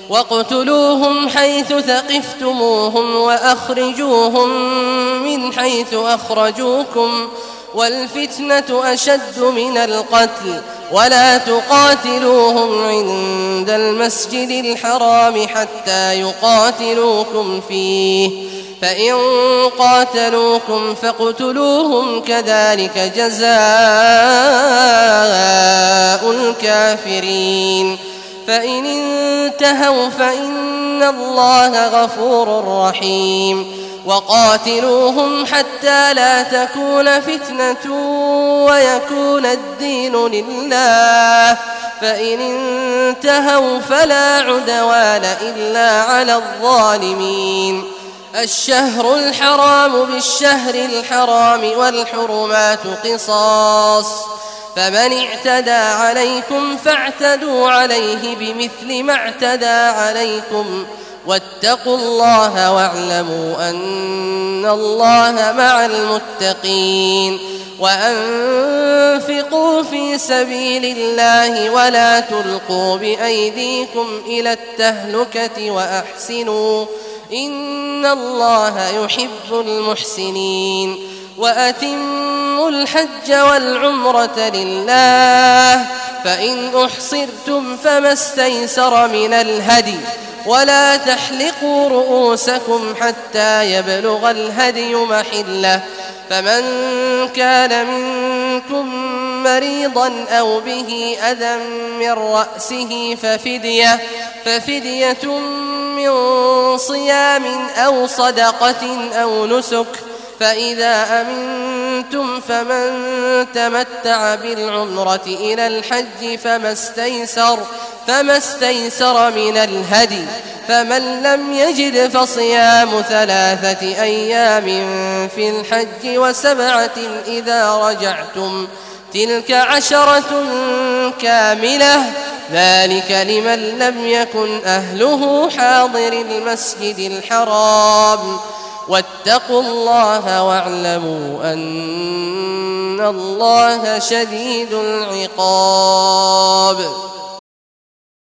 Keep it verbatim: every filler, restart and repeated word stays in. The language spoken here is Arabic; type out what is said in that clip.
واقتلوهم حيث ثقفتموهم وأخرجوهم من حيث أخرجوكم والفتنة أشد من القتل ولا تقاتلوهم عند المسجد الحرام حتى يقاتلوكم فيه فإن قاتلوكم فاقتلوهم كذلك جزاء الكافرين فإن انتهوا فإن الله غفور رحيم وقاتلوهم حتى لا تكون فتنة ويكون الدين لله فإن انتهوا فلا عدوان إلا على الظالمين الشهر الحرام بالشهر الحرام والحرمات قصاص فمن اعتدى عليكم فاعتدوا عليه بمثل ما اعتدى عليكم واتقوا الله واعلموا أن الله مع المتقين وأنفقوا في سبيل الله ولا تلقوا بأيديكم إلى التهلكة وأحسنوا إن الله يحب المحسنين وأتموا الحج والعمرة لله فإن أحصرتم فما استيسر من الهدي ولا تحلقوا رؤوسكم حتى يبلغ الهدي محله فمن كان منكم مريضا أو به أذى من رأسه ففدية, ففدية من صيام أو صدقة أو نسك فإذا أمنتم فمن تمتع بالعمرة إلى الحج فما استيسر, فما استيسر من الهدي فمن لم يجد فصيام ثلاثة أيام في الحج وسبعة إذا رجعتم تلك عشرة كاملة ذلك لمن لم يكن أهله حاضر المسجد الحرام واتقوا الله واعلموا أن الله شديد العقاب.